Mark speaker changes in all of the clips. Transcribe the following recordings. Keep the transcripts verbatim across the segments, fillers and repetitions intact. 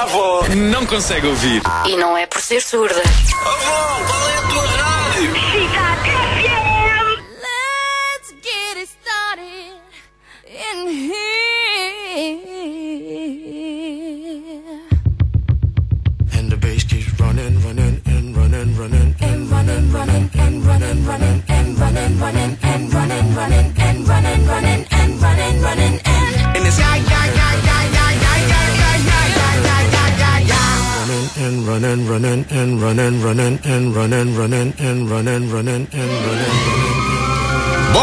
Speaker 1: a avó não consegue ouvir.
Speaker 2: E não é por ser surda.
Speaker 1: Avó, qual é a tua rádio?
Speaker 3: Cidade F M.
Speaker 4: Let's get it started in here.
Speaker 5: And the bass keeps running, running, and running, running, and running, running, and running, running, and running, running, and running, running, and running, running, and running, running, and
Speaker 1: And it's
Speaker 5: yeah, yeah, yeah, yeah, yeah, yeah, yeah, yeah, yeah, yeah, yeah, yeah, yeah. And running, running, and running, running, and running, running, and running, running, and running, running.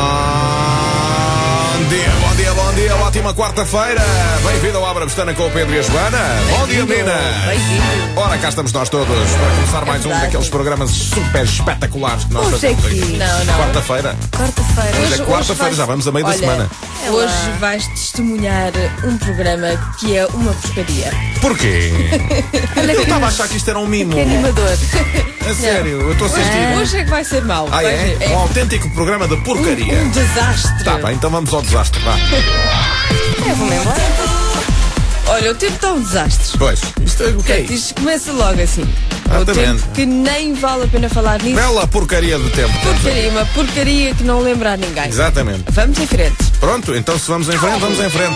Speaker 6: Bom dia, bom dia, bom dia, ótima quarta-feira. Bem-vindo ao Abra Pestana com o Pedro e a Joana. Bom dia, menina.
Speaker 7: Bem-vindo.
Speaker 6: Ora, cá estamos nós todos para começar mais um daqueles programas super espetaculares que nós
Speaker 7: Hoje é
Speaker 6: fazemos
Speaker 7: que-
Speaker 6: aqui.
Speaker 7: não, não.
Speaker 6: Quarta-feira.
Speaker 7: Quarta-feira.
Speaker 6: Hoje é quarta-feira, já vamos a meio da
Speaker 7: Olha,
Speaker 6: semana.
Speaker 7: Hoje vais testemunhar um programa que é uma porcaria.
Speaker 6: Porquê? Eu estava a achar que isto era um mimo.
Speaker 7: Que animador.
Speaker 6: A sério, eu estou a sentir.
Speaker 7: Hoje é que vai ser mau.
Speaker 6: Ah,
Speaker 7: Vai
Speaker 6: é?
Speaker 7: ver.
Speaker 6: Um autêntico programa de porcaria.
Speaker 7: Um, um desastre.
Speaker 6: Tá bem, então vamos ao desastre, vá.
Speaker 7: Eu vou-me embora. Olha, o tempo está um desastre.
Speaker 6: Pois, isto é o que é
Speaker 7: Portanto, isto começa logo assim. O
Speaker 6: Exatamente.
Speaker 7: tempo que nem vale a pena falar nisso.
Speaker 6: Bela porcaria de tempo.
Speaker 7: Porcaria, uma porcaria que não lembra a ninguém.
Speaker 6: Exatamente.
Speaker 7: Vamos em frente.
Speaker 6: Pronto, então se vamos em frente, vamos em frente.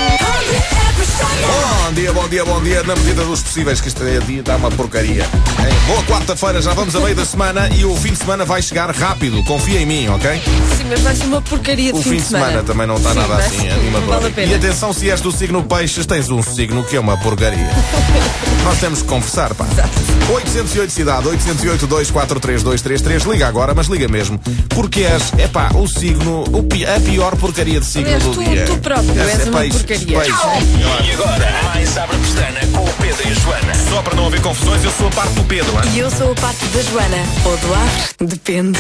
Speaker 6: Bom dia, bom dia, bom dia. Na medida dos possíveis, que este dia dá uma porcaria. É, boa quarta-feira, já vamos a meio da semana e o fim de semana vai chegar rápido. Confia em mim, ok?
Speaker 7: Sim, mas vai ser uma porcaria de
Speaker 6: O
Speaker 7: fim,
Speaker 6: fim de semana também não está
Speaker 7: Sim,
Speaker 6: nada
Speaker 7: vai
Speaker 6: assim
Speaker 7: ser-
Speaker 6: animador.
Speaker 7: Vale a pena.
Speaker 6: E atenção, se és do signo Peixes, tens um signo que é uma porcaria. Nós temos que conversar, pá. oitocentos e oito cidade, oitocentos e oito, dois quatro três, dois três três. Liga agora, mas liga mesmo. Porque és, é pá, o signo, o pi- a pior porcaria de signo
Speaker 7: Aliás,
Speaker 6: do
Speaker 7: tu-
Speaker 6: dia.
Speaker 7: tu próprio
Speaker 6: Esse
Speaker 7: és
Speaker 6: é
Speaker 7: uma
Speaker 6: peixes,
Speaker 7: porcaria.
Speaker 6: peixes.
Speaker 1: E agora, mais Abra Pestana com o Pedro e a Joana.
Speaker 6: Só para não haver confusões, eu sou a parte do Pedro. hein?
Speaker 2: E eu sou a parte da Joana. Ou do Abre, depende.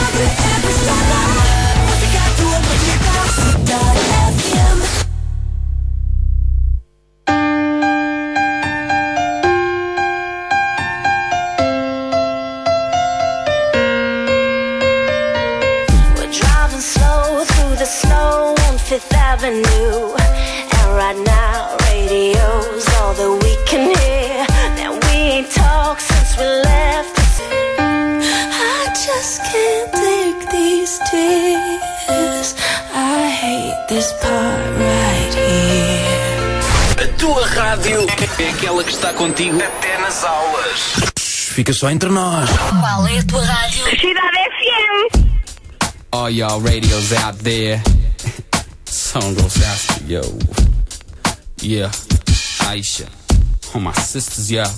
Speaker 3: We're driving slow through the snow on Fifth Avenue. And right now, radio's all that we can hear. Now we ain't talked since we left. I just can't take these tears. I hate this part right here.
Speaker 1: A tua rádio é aquela que está contigo até nas aulas.
Speaker 6: Fica só entre nós.
Speaker 2: Qual é a tua rádio?
Speaker 3: Cidade F M.
Speaker 8: All y'all radios out there. Song goes out to yo. Yeah, Aisha. All my sisters, yeah.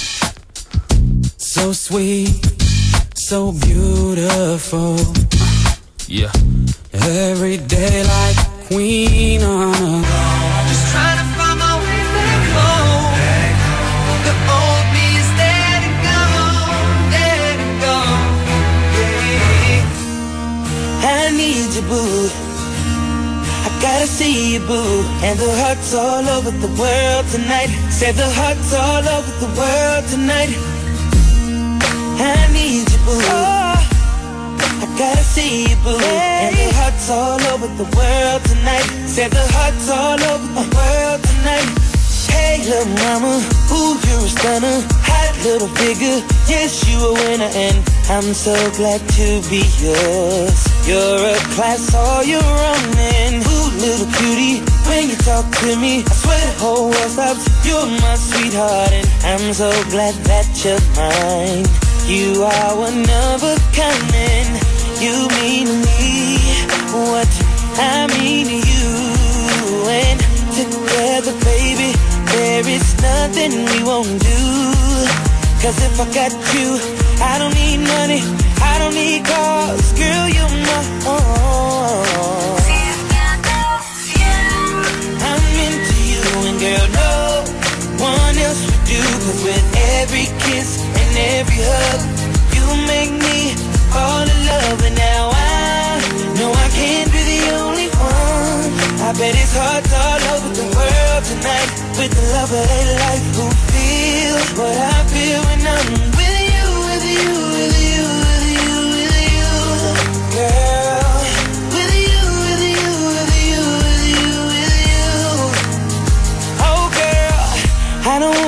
Speaker 8: So sweet, so beautiful. Yeah, every day like a queen on a. Just trying to find my way back home. The old me is dead and gone, dead and gone.
Speaker 9: I need you, boo. I gotta see you, boo. And the hearts all over the world tonight. Said the hearts all over the world tonight. I need you, boo. I gotta see you, boo. And the hearts all over the world tonight. Said the hearts all over the world tonight. Hey, little mama, ooh, you're a stunner. Hot little figure, yes, you a winner. And I'm so glad to be yours. You're a class all your own. And ooh, little cutie, when you talk to me, I swear the whole world stops. You're my sweetheart, and I'm so glad that you're mine. You are one of a kind, and you mean to me what I mean to you. And together, baby, there is nothing we won't do. Cause if I got you, I don't need money, I don't need cars. Girl, you're my own. I'm into you, and girl, no one else would do. Cause with every kiss and every hug, you make me fall in love. And now I know I can't be the only one. I bet it's hearts all over the world tonight with the love of their life who feel what I feel when I'm with you, with you, with you, with you, with you, girl. With you, with you, with you, with you, with you. Oh, girl, I don't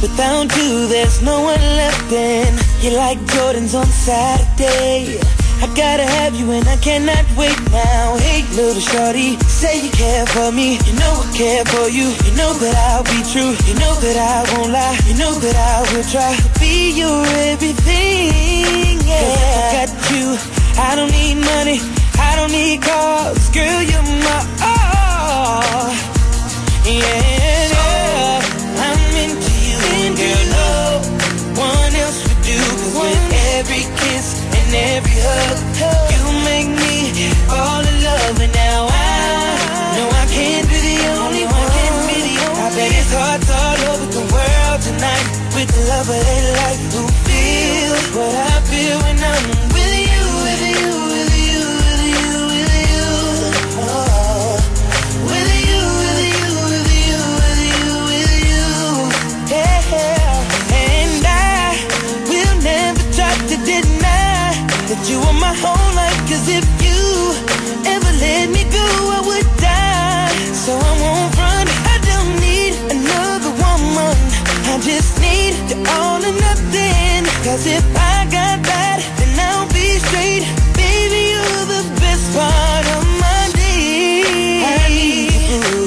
Speaker 9: Without you, there's no one left in. You're like Jordans on Saturday. I gotta have you and I cannot wait now. Hey, little shorty, say you care for me. You know I care for you. You know that I'll be true. You know that I won't lie. You know that I will try to be your everything. Yeah, 'cause if I got you, I don't need money. I don't need cars. Girl, you're my all. Yeah, yeah. I'm into you, and girl, no one else would do. 'Cause with every kiss and every hug, you make me fall in love. And now I know I can't be the only one. I bet it's hearts all over the world tonight with the love of their life who feel what I feel when I'm with you, with you, with you, with you, with you. Oh, with you, with you, with you, with you, with you. Yeah, and I will never try to deny that you are my whole life. 'Cause if you ever let me go, I would die. So I won't run. I don't need another woman. I just need you all or nothing. 'Cause if I got that, then I'll be straight. Baby, you're the best part of my day. I need you, boo.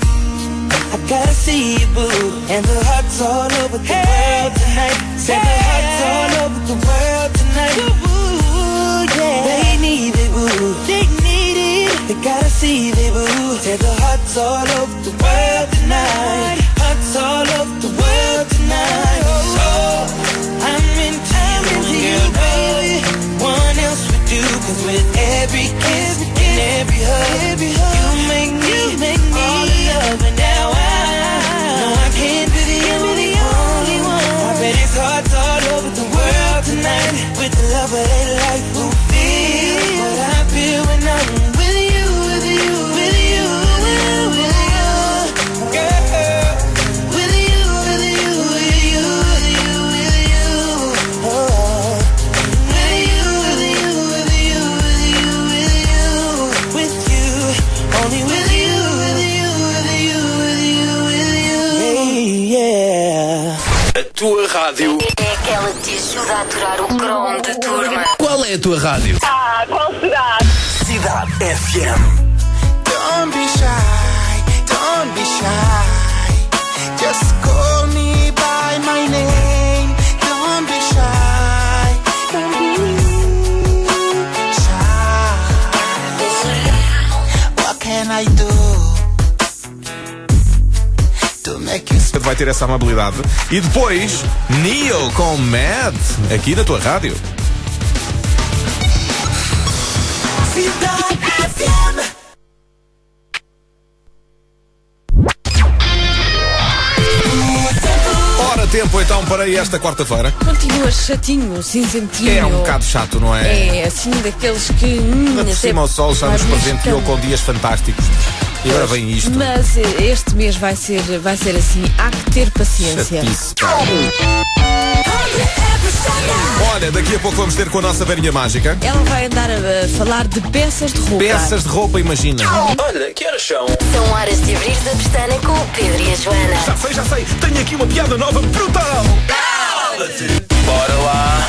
Speaker 9: I gotta see you, boo. And the hearts all over the hey. world tonight. Say hey. the hearts all over the world tonight. Ooh, yeah. They need it, boo. They need it. They gotta see it, boo. Say the hearts all over the world tonight. Hearts all over the world tonight. Oh, I'm into you, baby. One else would do. 'Cause with every kiss and every hug, you make me all in love. And now I know I can't be the only one. I bet it's hearts all over the world tonight with the love of their life who feel what I feel when I'm with you, with you, with you, with you, girl. With you, with you, with you, with you, with you. Oh, with you, with you, with you, with you, with you, with you. Only with you, with you, with you, with you, with you. Hey, yeah.
Speaker 1: A tua rádio
Speaker 2: É aquela que te ajuda a aturar o cromo da turma.
Speaker 1: Qual é a tua rádio?
Speaker 4: Ah, qual será?
Speaker 1: Cidade F M.
Speaker 9: Don't be shy, don't be shy. Just call me by my name. Don't be shy, shy. What can I do to make you smile?
Speaker 6: Vai ter essa amabilidade. E depois, Neo com Mad, aqui na tua rádio.
Speaker 9: Cidade F M.
Speaker 6: Ora, tempo então para esta quarta-feira.
Speaker 7: Continua chatinho, cinzentinho.
Speaker 6: É um bocado chato, não é?
Speaker 7: É, assim daqueles que... Hum,
Speaker 6: Ainda por cima o sol já nos presenteou com dias fantásticos. E agora vem isto.
Speaker 7: Mas este mês vai ser, vai ser assim, há que ter paciência.
Speaker 6: Chatice, pá. Olha, daqui a pouco vamos ter com a nossa varinha mágica.
Speaker 7: Ela vai andar a, a falar de peças de roupa.
Speaker 6: Peças de roupa, imagina.
Speaker 1: Olha, que horas são?
Speaker 2: São horas de abrir a pestana com o Pedro e a Joana.
Speaker 6: Já sei, já sei. Tenho aqui uma piada nova brutal.
Speaker 1: Bora lá.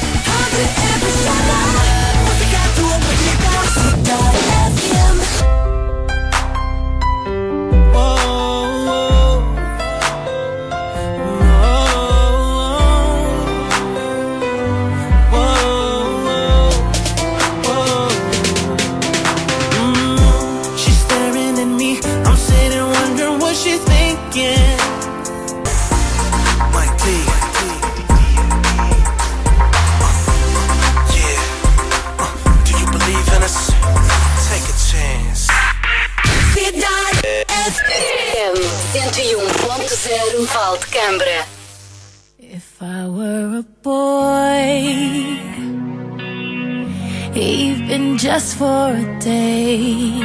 Speaker 2: cento e um ponto zero Val de Câmara.
Speaker 4: If I were a boy, even just for a day,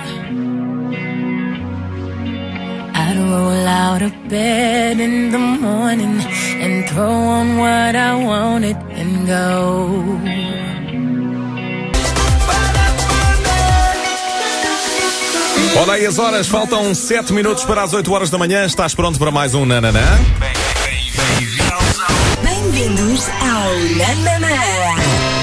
Speaker 4: I'd roll out of bed in the morning and throw on what I wanted and go.
Speaker 6: Olha aí as horas, faltam sete minutos para as oito horas da manhã. Estás pronto para mais um Nananã?
Speaker 1: Bem, bem, bem.
Speaker 2: Bem-vindos ao Nananã.